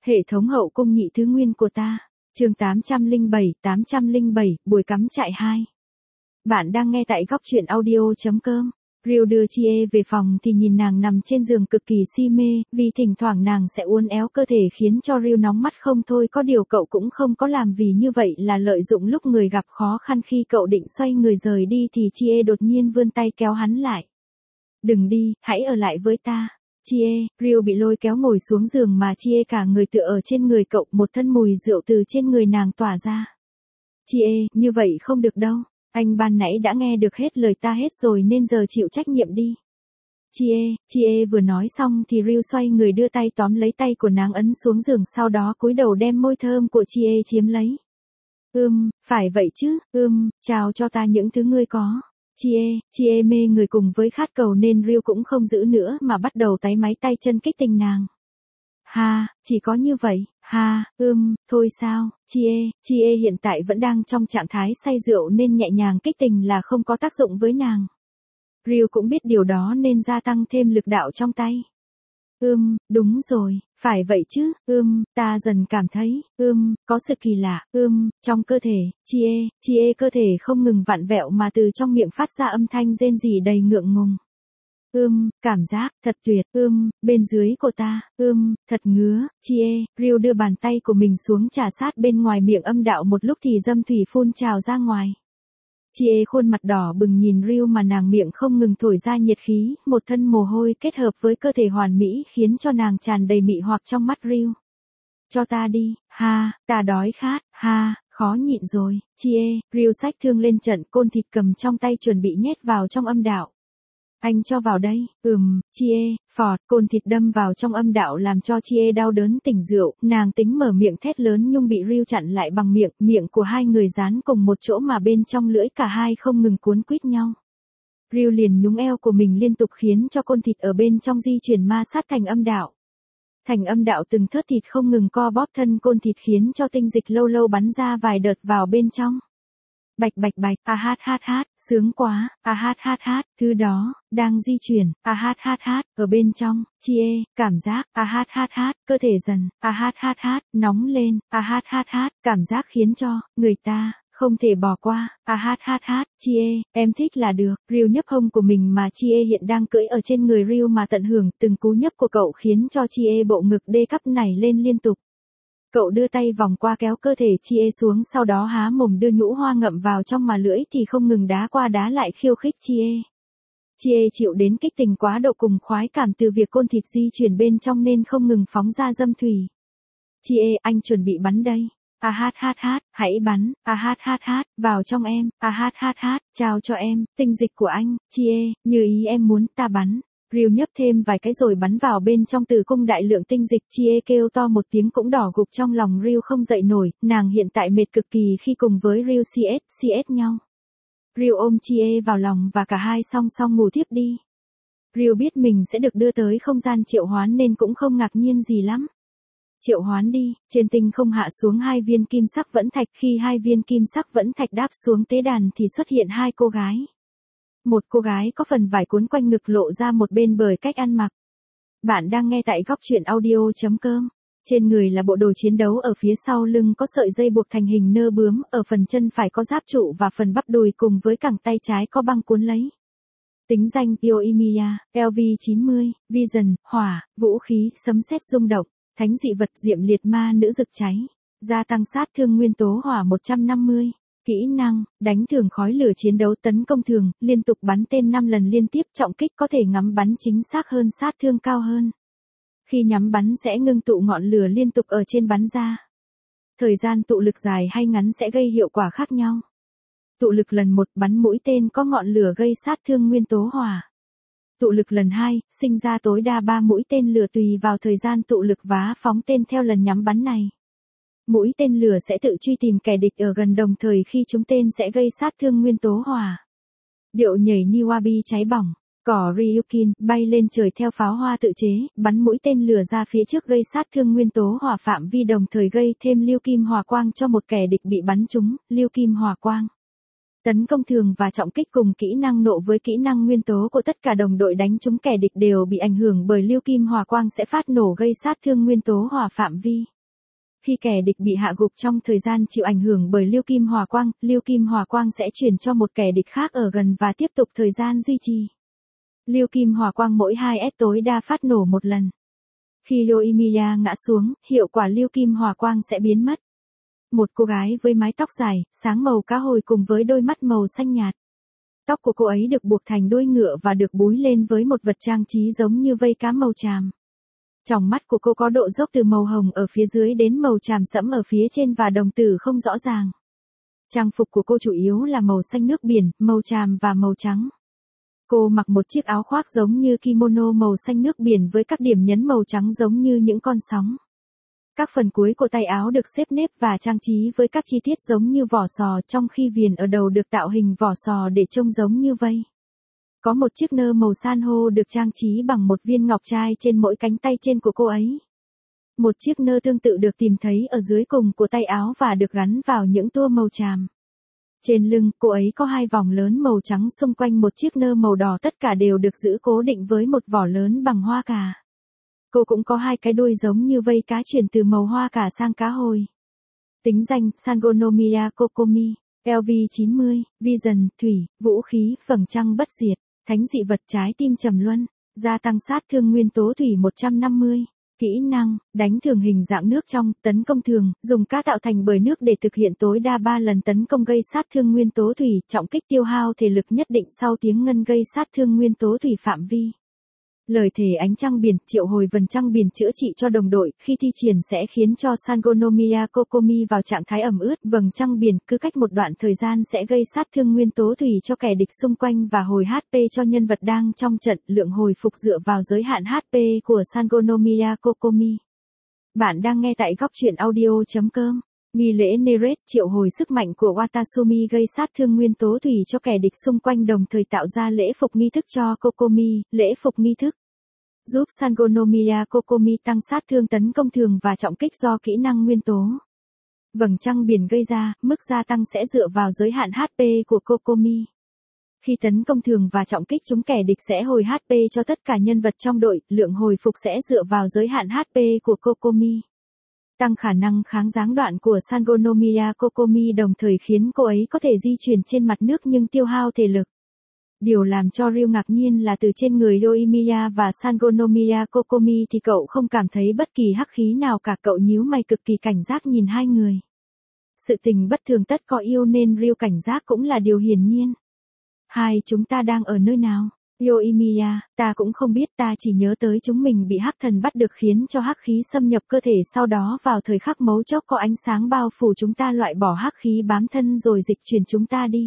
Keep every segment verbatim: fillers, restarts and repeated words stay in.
Hệ thống hậu cung nhị thứ nguyên của ta. Chương tám trăm lẻ bảy, tám trăm lẻ bảy, buổi cắm trại hai. Bạn đang nghe tại góc truyện audio chấm com. Ryu đưa Chie về phòng thì nhìn nàng nằm trên giường cực kỳ si mê, vì thỉnh thoảng nàng sẽ uốn éo cơ thể khiến cho Ryu nóng mắt không thôi. Có điều cậu cũng không có làm vì như vậy là lợi dụng lúc người gặp khó khăn. Khi cậu định xoay người rời đi thì Chie đột nhiên vươn tay kéo hắn lại. Đừng đi, hãy ở lại với ta. Chie, Ryu bị lôi kéo ngồi xuống giường mà Chie cả người tựa ở trên người cậu, một thân mùi rượu từ trên người nàng tỏa ra. Chie, như vậy không được đâu. Anh ban nãy đã nghe được hết lời ta hết rồi nên giờ chịu trách nhiệm đi. Chie, Chie vừa nói xong thì Ryu xoay người đưa tay tóm lấy tay của nàng ấn xuống giường, sau đó cúi đầu đem môi thơm của Chie chiếm lấy. Ưm, phải vậy chứ, ưm, chào cho ta những thứ ngươi có. Chie, Chie mê người cùng với khát cầu nên Ryu cũng không giữ nữa mà bắt đầu táy máy tay chân kích tình nàng. Ha, chỉ có như vậy, ha, ưm, thôi sao, Chie, Chie hiện tại vẫn đang trong trạng thái say rượu nên nhẹ nhàng kích tình là không có tác dụng với nàng. Ryu cũng biết điều đó nên gia tăng thêm lực đạo trong tay. Ưm, đúng rồi, phải vậy chứ, ưm, ta dần cảm thấy, ưm, có sự kỳ lạ, ưm, trong cơ thể, Chie, Chie cơ thể không ngừng vặn vẹo mà từ trong miệng phát ra âm thanh rên rỉ đầy ngượng ngùng. Ưm, cảm giác, thật tuyệt, ưm, bên dưới của ta, ưm, thật ngứa, Chie, Ryu đưa bàn tay của mình xuống trà sát bên ngoài miệng âm đạo một lúc thì dâm thủy phun trào ra ngoài. Chie khuôn mặt đỏ bừng nhìn Ryu mà nàng miệng không ngừng thổi ra nhiệt khí, một thân mồ hôi kết hợp với cơ thể hoàn mỹ khiến cho nàng tràn đầy mị hoặc trong mắt Ryu. Cho ta đi, ha, ta đói khát, ha, khó nhịn rồi, Chie, Ryu xách thương lên trận, côn thịt cầm trong tay chuẩn bị nhét vào trong âm đạo. Anh cho vào đây, ừm, Chie, phọt, côn thịt đâm vào trong âm đạo làm cho Chie đau đớn tỉnh rượu, nàng tính mở miệng thét lớn nhưng bị Ryu chặn lại bằng miệng, miệng của hai người dán cùng một chỗ mà bên trong lưỡi cả hai không ngừng cuốn quýt nhau. Ryu liền nhúng eo của mình liên tục khiến cho côn thịt ở bên trong di chuyển ma sát thành âm đạo. Thành âm đạo từng thớt thịt không ngừng co bóp thân côn thịt khiến cho tinh dịch lâu lâu bắn ra vài đợt vào bên trong. Bạch bạch bạch, a hát hát hát, sướng quá, a hát hát hát, thứ đó, đang di chuyển, a hát hát hát, ở bên trong, Chie, cảm giác, a hát hát hát, cơ thể dần, a hát hát hát, nóng lên, a hát hát hát, cảm giác khiến cho, người ta, không thể bỏ qua, a hát hát hát, Chie, em thích là được, Ryu nhấp hông của mình mà Chie hiện đang cưỡi ở trên người Ryu mà tận hưởng, từng cú nhấp của cậu khiến cho Chie bộ ngực đê cắp nảy lên liên tục. Cậu đưa tay vòng qua kéo cơ thể Chie xuống, sau đó há mồm đưa nhũ hoa ngậm vào trong mà lưỡi thì không ngừng đá qua đá lại khiêu khích Chie. Chie chịu đến kích tình quá độ cùng khoái cảm từ việc côn thịt di chuyển bên trong nên không ngừng phóng ra dâm thủy. Chie, anh chuẩn bị bắn đây. A hát hát hát, hãy bắn, a hát hát hát, vào trong em, a hát hát hát, trao cho em, tinh dịch của anh, Chie, như ý em muốn, ta bắn. Ryu nhấp thêm vài cái rồi bắn vào bên trong tử cung đại lượng tinh dịch. Chie kêu to một tiếng cũng đỏ gục trong lòng Ryu không dậy nổi, nàng hiện tại mệt cực kỳ khi cùng với Ryu cs cs nhau. Ryu ôm Chie vào lòng và cả hai song song ngủ tiếp đi. Ryu biết mình sẽ được đưa tới không gian triệu hoán nên cũng không ngạc nhiên gì lắm. Triệu hoán đi, trên tinh không hạ xuống hai viên kim sắc vẫn thạch, khi hai viên kim sắc vẫn thạch đáp xuống tế đàn thì xuất hiện hai cô gái. Một cô gái có phần vải cuốn quanh ngực lộ ra một bên bởi cách ăn mặc. Bạn đang nghe tại góc truyện audio chấm com. Trên người là bộ đồ chiến đấu, ở phía sau lưng có sợi dây buộc thành hình nơ bướm, ở phần chân phải có giáp trụ và phần bắp đùi cùng với cẳng tay trái có băng cuốn lấy. Tính danh Yoimiya, L V chín mươi, Vision, hỏa, vũ khí, sấm sét rung động, thánh dị vật diệm liệt ma nữ rực cháy, gia tăng sát thương nguyên tố hỏa một trăm năm mươi. Kỹ năng, đánh thường khói lửa chiến đấu tấn công thường, liên tục bắn tên năm lần liên tiếp, trọng kích có thể ngắm bắn chính xác hơn, sát thương cao hơn. Khi nhắm bắn sẽ ngưng tụ ngọn lửa liên tục ở trên bắn ra. Thời gian tụ lực dài hay ngắn sẽ gây hiệu quả khác nhau. Tụ lực lần một bắn mũi tên có ngọn lửa gây sát thương nguyên tố hỏa. Tụ lực lần hai, sinh ra tối đa ba mũi tên lửa tùy vào thời gian tụ lực và phóng tên theo lần nhắm bắn này. Mũi tên lửa sẽ tự truy tìm kẻ địch ở gần đồng thời khi chúng tên sẽ gây sát thương nguyên tố hỏa. Điệu nhảy Niwabi cháy bỏng. Cỏ Ryukin bay lên trời theo pháo hoa tự chế, bắn mũi tên lửa ra phía trước gây sát thương nguyên tố hỏa phạm vi đồng thời gây thêm lưu kim hỏa quang cho một kẻ địch bị bắn trúng, lưu kim hỏa quang. Tấn công thường và trọng kích cùng kỹ năng nộ với kỹ năng nguyên tố của tất cả đồng đội đánh trúng kẻ địch đều bị ảnh hưởng bởi lưu kim hỏa quang sẽ phát nổ gây sát thương nguyên tố hỏa phạm vi. Khi kẻ địch bị hạ gục trong thời gian chịu ảnh hưởng bởi lưu kim hỏa quang, lưu kim hỏa quang sẽ chuyển cho một kẻ địch khác ở gần và tiếp tục thời gian duy trì. Lưu kim hỏa quang mỗi hai S tối đa phát nổ một lần. Khi Yoimiya ngã xuống, hiệu quả lưu kim hỏa quang sẽ biến mất. Một cô gái với mái tóc dài, sáng màu cá hồi cùng với đôi mắt màu xanh nhạt. Tóc của cô ấy được buộc thành đuôi ngựa và được búi lên với một vật trang trí giống như vây cá màu tràm. Tròng mắt của cô có độ dốc từ màu hồng ở phía dưới đến màu tràm sẫm ở phía trên và đồng tử không rõ ràng. Trang phục của cô chủ yếu là màu xanh nước biển, màu tràm và màu trắng. Cô mặc một chiếc áo khoác giống như kimono màu xanh nước biển với các điểm nhấn màu trắng giống như những con sóng. Các phần cuối của tay áo được xếp nếp và trang trí với các chi tiết giống như vỏ sò, trong khi viền ở đầu được tạo hình vỏ sò để trông giống như vây. Có một chiếc nơ màu san hô được trang trí bằng một viên ngọc trai trên mỗi cánh tay trên của cô ấy. Một chiếc nơ tương tự được tìm thấy ở dưới cùng của tay áo và được gắn vào những tua màu tràm. Trên lưng, cô ấy có hai vòng lớn màu trắng xung quanh một chiếc nơ màu đỏ, tất cả đều được giữ cố định với một vỏ lớn bằng hoa cà. Cô cũng có hai cái đuôi giống như vây cá chuyển từ màu hoa cà sang cá hồi. Tính danh, Sangonomiya Kokomi, L V chín mươi, Vision, Thủy, Vũ khí, Vầng trăng bất diệt, Thánh dị vật trái tim trầm luân, gia tăng sát thương nguyên tố thủy một trăm năm mươi. Kỹ năng, đánh thường hình dạng nước trong, tấn công thường, dùng cá tạo thành bởi nước để thực hiện tối đa ba lần tấn công gây sát thương nguyên tố thủy, trọng kích tiêu hao thể lực nhất định sau tiếng ngân gây sát thương nguyên tố thủy phạm vi. Lời thề ánh trăng biển, triệu hồi vầng trăng biển chữa trị cho đồng đội, khi thi triển sẽ khiến cho Sangonomiya Kokomi vào trạng thái ẩm ướt, vầng trăng biển cứ cách một đoạn thời gian sẽ gây sát thương nguyên tố thủy cho kẻ địch xung quanh và hồi hát pê cho nhân vật đang trong trận, lượng hồi phục dựa vào giới hạn hát pê của Sangonomiya Kokomi. Bạn đang nghe tại góc truyện audio chấm com. Nghi lễ Neret, triệu hồi sức mạnh của Watasumi gây sát thương nguyên tố thủy cho kẻ địch xung quanh, đồng thời tạo ra lễ phục nghi thức cho Kokomi, lễ phục nghi thức. Giúp Sangonomiya Kokomi tăng sát thương tấn công thường và trọng kích do kỹ năng nguyên tố. Vầng trăng biển gây ra, mức gia tăng sẽ dựa vào giới hạn hát pê của Kokomi. Khi tấn công thường và trọng kích chúng, kẻ địch sẽ hồi hát pê cho tất cả nhân vật trong đội, lượng hồi phục sẽ dựa vào giới hạn hát pê của Kokomi. Tăng khả năng kháng giáng đoạn của Sangonomiya Kokomi, đồng thời khiến cô ấy có thể di chuyển trên mặt nước nhưng tiêu hao thể lực. Điều làm cho Ryu ngạc nhiên là từ trên người Yoimiya và Sangonomiya Kokomi thì cậu không cảm thấy bất kỳ hắc khí nào cả, cậu nhíu mày cực kỳ cảnh giác nhìn hai người. Sự tình bất thường tất có yêu nên Ryu cảnh giác cũng là điều hiển nhiên. Hai chúng ta đang ở nơi nào? Yoimiya, ta cũng không biết, ta chỉ nhớ tới chúng mình bị hắc thần bắt được khiến cho hắc khí xâm nhập cơ thể, sau đó vào thời khắc mấu chốt có ánh sáng bao phủ chúng ta, loại bỏ hắc khí bám thân rồi dịch chuyển chúng ta đi.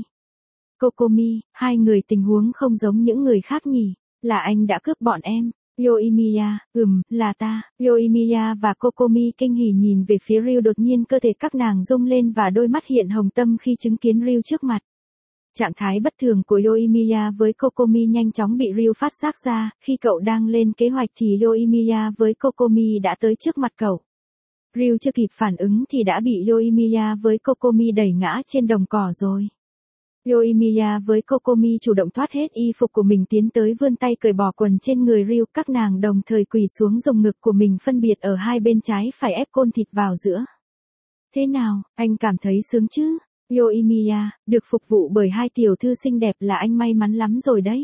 Kokomi, hai người tình huống không giống những người khác nhỉ, là anh đã cướp bọn em. Yoimiya, ừm, là ta. Yoimiya và Kokomi kinh hỉ nhìn về phía Ryu, đột nhiên cơ thể các nàng rung lên và đôi mắt hiện hồng tâm khi chứng kiến Ryu trước mặt. Trạng thái bất thường của Yoimiya với Kokomi nhanh chóng bị Ryu phát giác ra, khi cậu đang lên kế hoạch thì Yoimiya với Kokomi đã tới trước mặt cậu. Ryu chưa kịp phản ứng thì đã bị Yoimiya với Kokomi đẩy ngã trên đồng cỏ rồi. Yoimiya với Kokomi chủ động thoát hết y phục của mình tiến tới vươn tay cởi bỏ quần trên người Ryu, các nàng đồng thời quỳ xuống dùng ngực của mình phân biệt ở hai bên trái phải ép côn thịt vào giữa. Thế nào, anh cảm thấy sướng chứ? Yoimiya, được phục vụ bởi hai tiểu thư xinh đẹp là anh may mắn lắm rồi đấy.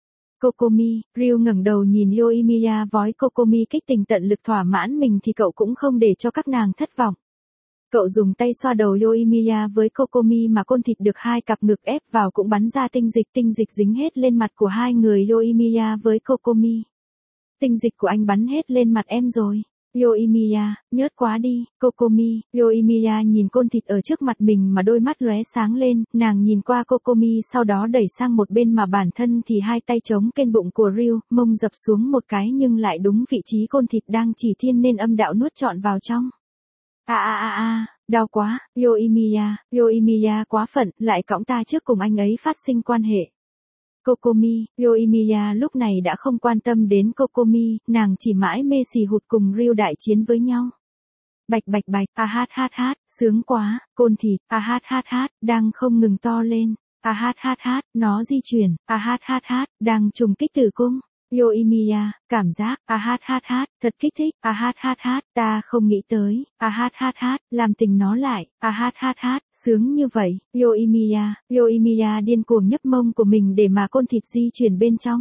Kokomi, Ryu ngẩng đầu nhìn Yoimiya vói Kokomi kích tình tận lực thỏa mãn mình thì cậu cũng không để cho các nàng thất vọng. Cậu dùng tay xoa đầu Yoimiya với Kokomi mà côn thịt được hai cặp ngực ép vào cũng bắn ra tinh dịch, tinh dịch dính hết lên mặt của hai người Yoimiya với Kokomi. Tinh dịch của anh bắn hết lên mặt em rồi. Yoimiya, nhớt quá đi. Kokomi, Yoimiya nhìn côn thịt ở trước mặt mình mà đôi mắt lóe sáng lên, nàng nhìn qua Kokomi sau đó đẩy sang một bên mà bản thân thì hai tay chống kênh bụng của Ryu, mông dập xuống một cái nhưng lại đúng vị trí côn thịt đang chỉ thiên nên âm đạo nuốt trọn vào trong. A a a a, đau quá. Yoimiya, Yoimiya quá phận, lại cõng ta trước cùng anh ấy phát sinh quan hệ. Kokomi, Yoimiya lúc này đã không quan tâm đến Kokomi, nàng chỉ mãi mê xì hụt cùng Ryu đại chiến với nhau. Bạch bạch bạch, a hát hát hát, sướng quá, côn thịt, a hát hát hát, đang không ngừng to lên, a hát hát hát, nó di chuyển, a hát hát hát, đang trùng kích tử cung. Yoimiya, cảm giác, a hát hát hát, thật kích thích, a hát hát hát, ta không nghĩ tới, a hát hát hát, làm tình nó lại, a hát hát hát, sướng như vậy, Yoimiya, Yoimiya điên cuồng nhấp mông của mình để mà côn thịt di chuyển bên trong.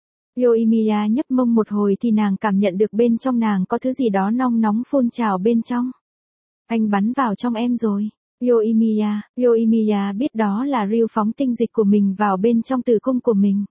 Yoimiya nhấp mông một hồi thì nàng cảm nhận được bên trong nàng có thứ gì đó nong nóng phun trào bên trong. Anh bắn vào trong em rồi. Yoimiya, Yoimiya biết đó là Ryu phóng tinh dịch của mình vào bên trong tử cung của mình.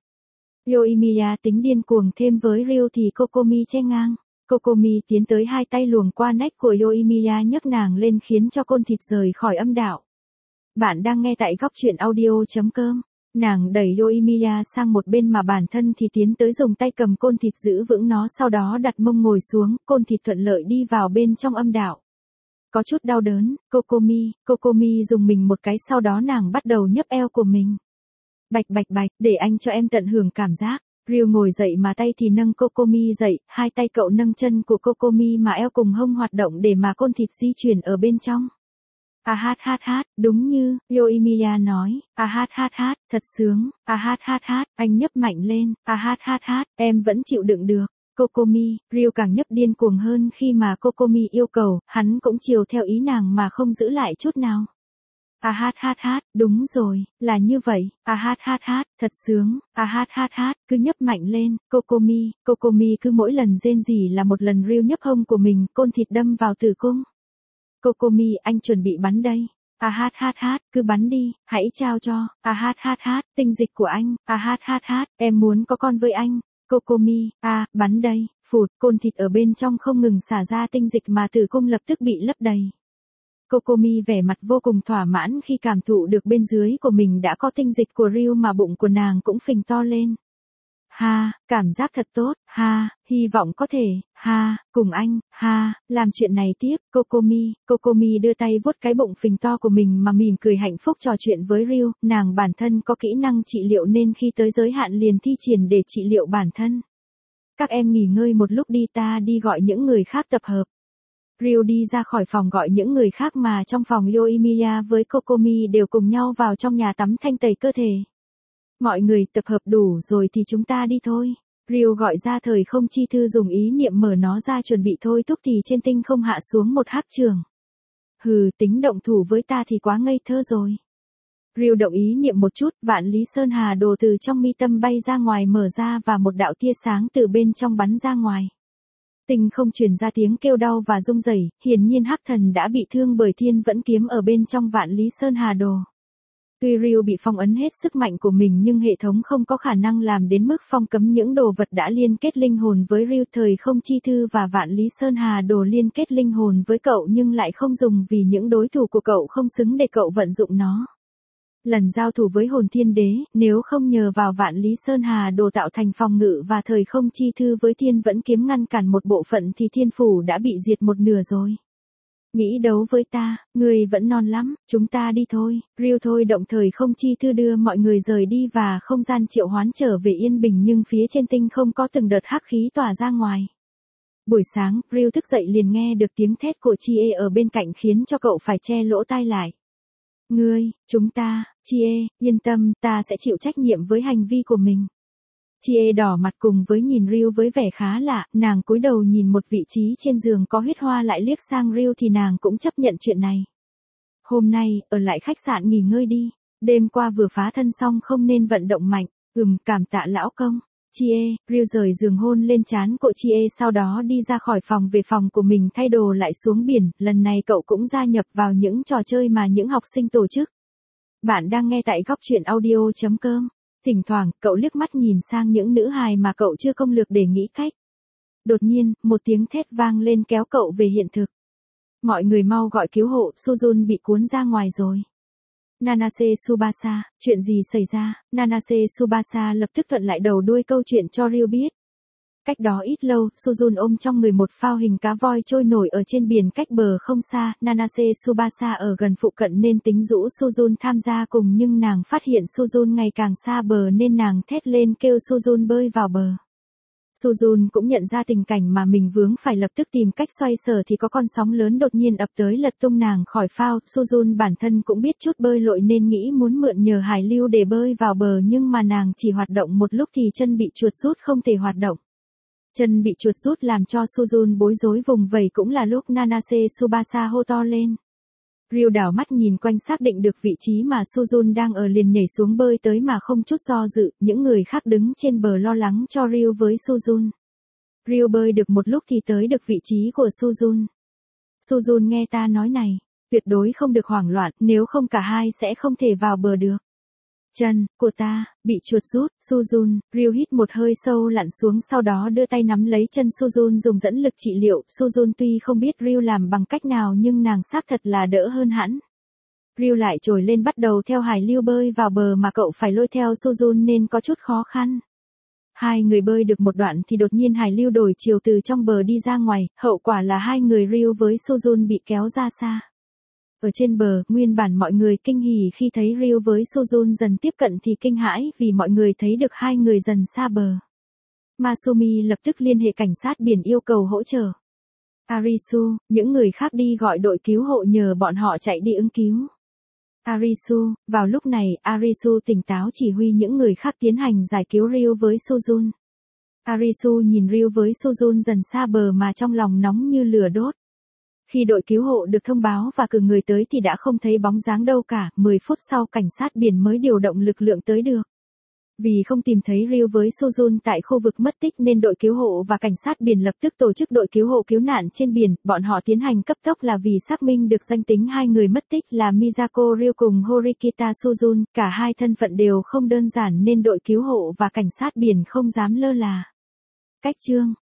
Yoimiya tính điên cuồng thêm với Ryu thì Kokomi che ngang. Kokomi tiến tới hai tay luồng qua nách của Yoimiya nhấc nàng lên khiến cho côn thịt rời khỏi âm đạo. Bạn đang nghe tại góc truyện audio.com. Nàng đẩy Yoimiya sang một bên mà bản thân thì tiến tới dùng tay cầm côn thịt giữ vững nó, sau đó đặt mông ngồi xuống, côn thịt thuận lợi đi vào bên trong âm đạo. Có chút đau đớn, Kokomi, Kokomi dùng mình một cái, sau đó nàng bắt đầu nhấp eo của mình. Bạch bạch bạch, để anh cho em tận hưởng cảm giác. Ryu ngồi dậy mà tay thì nâng Kokomi dậy, hai tay cậu nâng chân của Kokomi mà eo cùng hông hoạt động để mà côn thịt di chuyển ở bên trong. A hát hát hát, đúng như Yoimiya nói, a hát hát hát, thật sướng, a hát hát hát, anh nhấp mạnh lên, a hát hát hát, em vẫn chịu đựng được. Kokomi, Ryu càng nhấp điên cuồng hơn khi mà Kokomi yêu cầu, hắn cũng chiều theo ý nàng mà không giữ lại chút nào. A hát hát hát, đúng rồi, là như vậy, a hát hát hát, thật sướng, a hát hát hát, cứ nhấp mạnh lên, Kokomi, Kokomi cứ mỗi lần rên rỉ là một lần Ryu nhấp hông của mình, côn thịt đâm vào tử cung. Kokomi, anh chuẩn bị bắn đây. A hát hát hát, cứ bắn đi, hãy trao cho, a hát hát hát, tinh dịch của anh, a hát hát hát, em muốn có con với anh. Kokomi, a, à, bắn đây, phụt, côn thịt ở bên trong không ngừng xả ra tinh dịch mà tử cung lập tức bị lấp đầy. Kokomi vẻ mặt vô cùng thỏa mãn khi cảm thụ được bên dưới của mình đã có tinh dịch của Ryu mà bụng của nàng cũng phình to lên. Ha, cảm giác thật tốt, ha, hy vọng có thể, ha, cùng anh, ha, làm chuyện này tiếp, Kokomi, Kokomi đưa tay vuốt cái bụng phình to của mình mà mỉm cười hạnh phúc trò chuyện với Ryu, nàng bản thân có kỹ năng trị liệu nên khi tới giới hạn liền thi triển để trị liệu bản thân. Các em nghỉ ngơi một lúc đi, ta đi gọi những người khác tập hợp. Ryu đi ra khỏi phòng gọi những người khác mà trong phòng Yoimiya với Kokomi đều cùng nhau vào trong nhà tắm thanh tẩy cơ thể. Mọi người tập hợp đủ rồi thì chúng ta đi thôi. Ryu gọi ra thời không chi thư dùng ý niệm mở nó ra chuẩn bị thôi thúc thì trên tinh không hạ xuống một hắc trường. Hừ, tính động thủ với ta thì quá ngây thơ rồi. Ryu động ý niệm một chút, vạn lý sơn hà đồ từ trong mi tâm bay ra ngoài mở ra và một đạo tia sáng từ bên trong bắn ra ngoài. Tinh không truyền ra tiếng kêu đau và rung rẩy, hiển nhiên hắc thần đã bị thương bởi thiên vẫn kiếm ở bên trong vạn lý sơn hà đồ. Tuy Ryu bị phong ấn hết sức mạnh của mình nhưng hệ thống không có khả năng làm đến mức phong cấm những đồ vật đã liên kết linh hồn với Ryu. Thời không chi thư và vạn lý sơn hà đồ liên kết linh hồn với cậu nhưng lại không dùng vì những đối thủ của cậu không xứng để cậu vận dụng nó. Lần giao thủ với hồn thiên đế, nếu không nhờ vào vạn lý sơn hà đồ tạo thành phòng ngự và thời không chi thư với thiên vẫn kiếm ngăn cản một bộ phận thì thiên phủ đã bị diệt một nửa rồi. Nghĩ đấu với ta, người vẫn non lắm, chúng ta đi thôi. Ryu thôi động thời không chi thư đưa mọi người rời đi và không gian triệu hoán trở về yên bình nhưng phía trên tinh không có từng đợt hắc khí tỏa ra ngoài. Buổi sáng, Ryu thức dậy liền nghe được tiếng thét của Chie ở bên cạnh khiến cho cậu phải che lỗ tai lại. Ngươi, chúng ta, Chie, yên tâm, ta sẽ chịu trách nhiệm với hành vi của mình. Chie đỏ mặt cùng với nhìn Ryu với vẻ khá lạ, nàng cúi đầu nhìn một vị trí trên giường có huyết hoa lại liếc sang Ryu thì nàng cũng chấp nhận chuyện này. Hôm nay, ở lại khách sạn nghỉ ngơi đi, đêm qua vừa phá thân xong không nên vận động mạnh, ừm, cảm tạ lão công. Chie, Ryu rời giường hôn lên trán của Chie sau đó đi ra khỏi phòng về phòng của mình thay đồ lại xuống biển, lần này cậu cũng gia nhập vào những trò chơi mà những học sinh tổ chức. Bạn đang nghe tại góc truyện audio.com. Thỉnh thoảng, cậu liếc mắt nhìn sang những nữ hài mà cậu chưa công lược để nghĩ cách. Đột nhiên, một tiếng thét vang lên kéo cậu về hiện thực. Mọi người mau gọi cứu hộ, Suzun bị cuốn ra ngoài rồi. Nanase Tsubasa, chuyện gì xảy ra? Nanase Tsubasa lập tức thuận lại đầu đuôi câu chuyện cho Ryu biết. Cách đó ít lâu, Suzun ôm trong người một phao hình cá voi trôi nổi ở trên biển cách bờ không xa. Nanase Tsubasa ở gần phụ cận nên tính rũ Suzun tham gia cùng nhưng nàng phát hiện Suzun ngày càng xa bờ nên nàng thét lên kêu Suzun bơi vào bờ. Sujun cũng nhận ra tình cảnh mà mình vướng phải, lập tức tìm cách xoay sở thì có con sóng lớn đột nhiên ập tới lật tung nàng khỏi phao. Sujun bản thân cũng biết chút bơi lội nên nghĩ muốn mượn nhờ hải lưu để bơi vào bờ, nhưng mà nàng chỉ hoạt động một lúc thì chân bị chuột rút không thể hoạt động. Chân bị chuột rút làm cho Sujun bối rối vùng vẫy, cũng là lúc Nanase Tsubasa hô to lên. Ryu đảo mắt nhìn quanh xác định được vị trí mà Sujun đang ở liền nhảy xuống bơi tới mà không chút do dự. Những người khác đứng trên bờ lo lắng cho Ryu với Sujun. Ryu bơi được một lúc thì tới được vị trí của Sujun. Sujun nghe ta nói này, tuyệt đối không được hoảng loạn, nếu không cả hai sẽ không thể vào bờ được. Chân của ta bị chuột rút. Sujun. Ryu hít một hơi sâu lặn xuống, sau đó đưa tay nắm lấy chân Sujun dùng dẫn lực trị liệu. Sujun tuy không biết Ryu làm bằng cách nào nhưng nàng xác thật là đỡ hơn hẳn. Ryu lại trồi lên bắt đầu theo hải lưu bơi vào bờ mà cậu phải lôi theo Sujun nên có chút khó khăn. Hai người bơi được một đoạn thì đột nhiên hải lưu đổi chiều từ trong bờ đi ra ngoài, hậu quả là hai người Ryu với Sujun bị kéo ra xa. Ở trên bờ, nguyên bản mọi người kinh hỉ khi thấy Ryu với Sujun dần tiếp cận thì kinh hãi vì mọi người thấy được hai người dần xa bờ. Masumi lập tức liên hệ cảnh sát biển yêu cầu hỗ trợ. Arisu, những người khác đi gọi đội cứu hộ nhờ bọn họ chạy đi ứng cứu. Arisu, vào lúc này, Arisu tỉnh táo chỉ huy những người khác tiến hành giải cứu Ryu với Sujun. Arisu nhìn Ryu với Sujun dần xa bờ mà trong lòng nóng như lửa đốt. Khi đội cứu hộ được thông báo và cử người tới thì đã không thấy bóng dáng đâu cả, mười phút sau cảnh sát biển mới điều động lực lượng tới được. Vì không tìm thấy Ryu với Sujun tại khu vực mất tích nên đội cứu hộ và cảnh sát biển lập tức tổ chức đội cứu hộ cứu nạn trên biển. Bọn họ tiến hành cấp tốc là vì xác minh được danh tính hai người mất tích là Misako Ryu cùng Horikita Sujun. Cả hai thân phận đều không đơn giản nên đội cứu hộ và cảnh sát biển không dám lơ là. Cách chương